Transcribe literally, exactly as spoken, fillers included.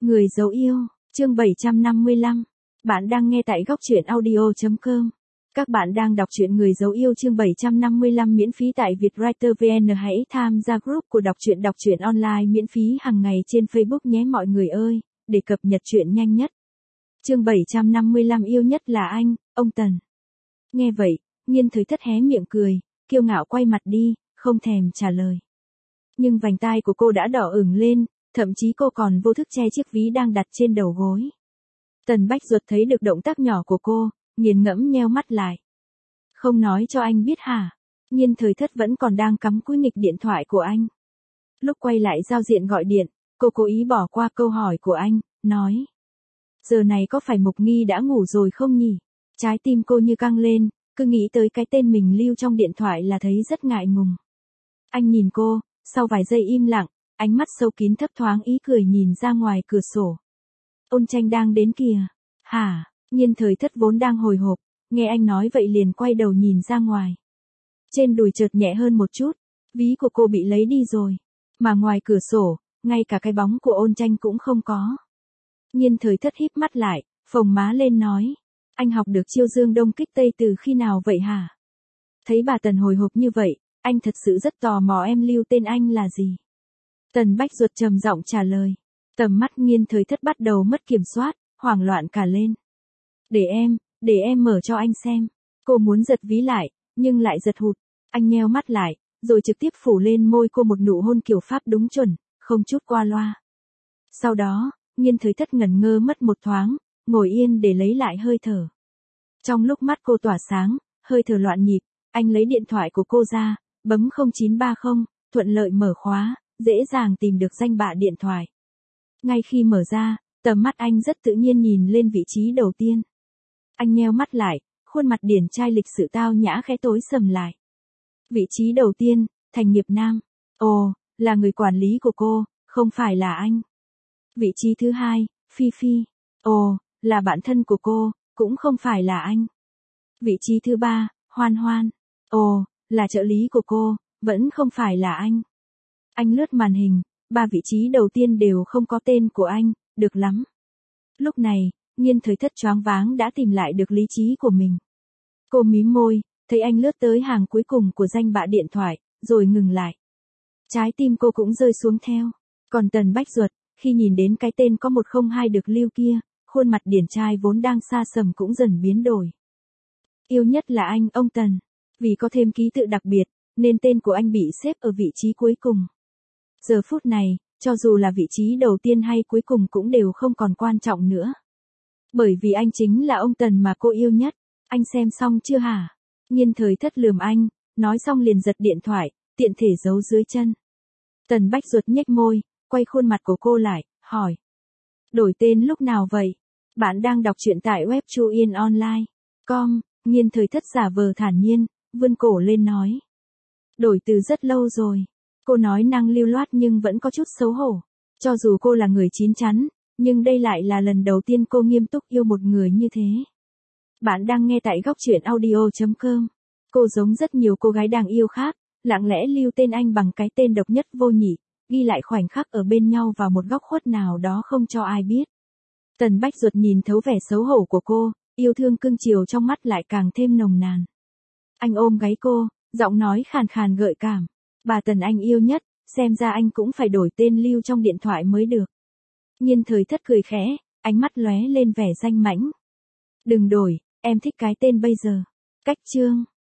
Người dấu yêu, chương bảy trăm năm mươi lăm. Bạn đang nghe tại góc truyện audio chấm com. Các bạn đang đọc truyện Người dấu yêu chương bảy trăm năm mươi lăm miễn phí tại Vietwriter vê en. Hãy tham gia group của đọc truyện đọc truyện online miễn phí hàng ngày trên Facebook nhé mọi người ơi, để cập nhật truyện nhanh nhất. Chương bảy trăm năm mươi lăm yêu nhất là anh, ông Tần. Nghe vậy, Nhiên Thời Thất hé miệng cười, kiêu ngạo quay mặt đi, không thèm trả lời. Nhưng vành tai của cô đã đỏ ửng lên, thậm chí cô còn vô thức che chiếc ví đang đặt trên đầu gối. Tần Bách Duật thấy được động tác nhỏ của cô, nghiền ngẫm nheo mắt lại. Không nói cho anh biết hả? Nhiên Thời Thất vẫn còn đang cắm cúi nghịch điện thoại của anh. Lúc quay lại giao diện gọi điện, cô cố ý bỏ qua câu hỏi của anh, nói. Giờ này có phải Mục Nghi đã ngủ rồi không nhỉ? Trái tim cô như căng lên, cứ nghĩ tới cái tên mình lưu trong điện thoại là thấy rất ngại ngùng. Anh nhìn cô, sau vài giây im lặng, ánh mắt sâu kín thấp thoáng ý cười nhìn ra ngoài cửa sổ. Ôn Tranh đang đến kìa. Hả? Nhiên Thời Thất vốn đang hồi hộp, nghe anh nói vậy liền quay đầu nhìn ra ngoài. Trên đùi chợt nhẹ hơn một chút, ví của cô bị lấy đi rồi. Mà ngoài cửa sổ, ngay cả cái bóng của Ôn Tranh cũng không có. Nhiên Thời Thất híp mắt lại, phồng má lên nói. Anh học được chiêu dương đông kích tây từ khi nào vậy hả? Thấy bà Tần hồi hộp như vậy, anh thật sự rất tò mò em lưu tên anh là gì. Tần Bách Duật trầm giọng trả lời. Tầm mắt Nhiên Thời Thất bắt đầu mất kiểm soát, hoảng loạn cả lên. Để em, để em mở cho anh xem. Cô muốn giật ví lại, nhưng lại giật hụt. Anh nheo mắt lại, rồi trực tiếp phủ lên môi cô một nụ hôn kiểu Pháp đúng chuẩn, không chút qua loa. Sau đó, Nhiên Thời Thất ngẩn ngơ mất một thoáng, ngồi yên để lấy lại hơi thở. Trong lúc mắt cô tỏa sáng, hơi thở loạn nhịp, anh lấy điện thoại của cô ra, bấm không chín ba không, thuận lợi mở khóa, dễ dàng tìm được danh bạ điện thoại. Ngay khi mở ra, tầm mắt anh rất tự nhiên nhìn lên vị trí đầu tiên. Anh nheo mắt lại, khuôn mặt điển trai lịch sự tao nhã khẽ tối sầm lại. Vị trí đầu tiên, Thành Nghiệp Nam. Ồ, là người quản lý của cô, không phải là anh. Vị trí thứ hai, Phi Phi. Ồ, là bạn thân của cô, cũng không phải là anh. Vị trí thứ ba, Hoan Hoan. Ồ, là trợ lý của cô, vẫn không phải là anh. Anh lướt màn hình, ba vị trí đầu tiên đều không có tên của anh, được lắm. Lúc này, Nhiên Thời Thất choáng váng đã tìm lại được lý trí của mình. Cô mím môi, thấy anh lướt tới hàng cuối cùng của danh bạ điện thoại, rồi ngừng lại. Trái tim cô cũng rơi xuống theo. Còn Tần Bách Duật, khi nhìn đến cái tên có một không hai được lưu kia, khuôn mặt điển trai vốn đang xa sầm cũng dần biến đổi. Yêu nhất là anh, ông Tần. Vì có thêm ký tự đặc biệt, nên tên của anh bị xếp ở vị trí cuối cùng. Giờ phút này, cho dù là vị trí đầu tiên hay cuối cùng cũng đều không còn quan trọng nữa. Bởi vì anh chính là ông Tần mà cô yêu nhất. Anh xem xong chưa hả? Nhiên Thời Thất lườm anh, nói xong liền giật điện thoại, tiện thể giấu dưới chân. Tần Bách Duật nhếch môi, quay khuôn mặt của cô lại, hỏi. Đổi tên lúc nào vậy? Bạn đang đọc truyện tại web chuyen online chấm com. Nhiên Thời Thất giả vờ thản nhiên, vươn cổ lên nói. Đổi từ rất lâu rồi. Cô nói năng lưu loát nhưng vẫn có chút xấu hổ. Cho dù cô là người chín chắn, nhưng đây lại là lần đầu tiên cô nghiêm túc yêu một người như thế. Bạn đang nghe tại góc truyện audio chấm com. Cô giống rất nhiều cô gái đang yêu khác, lặng lẽ lưu tên anh bằng cái tên độc nhất vô nhị, ghi lại khoảnh khắc ở bên nhau vào một góc khuất nào đó không cho ai biết. Tần Bách Duật nhìn thấu vẻ xấu hổ của cô, yêu thương cưng chiều trong mắt lại càng thêm nồng nàn. Anh ôm gáy cô, giọng nói khàn khàn gợi cảm. Bà Tần anh yêu nhất, xem ra anh cũng phải đổi tên lưu trong điện thoại mới được. Nhiên Thời Thất cười khẽ, ánh mắt lóe lên vẻ danh mãnh. Đừng đổi, em thích cái tên bây giờ. Cách chương.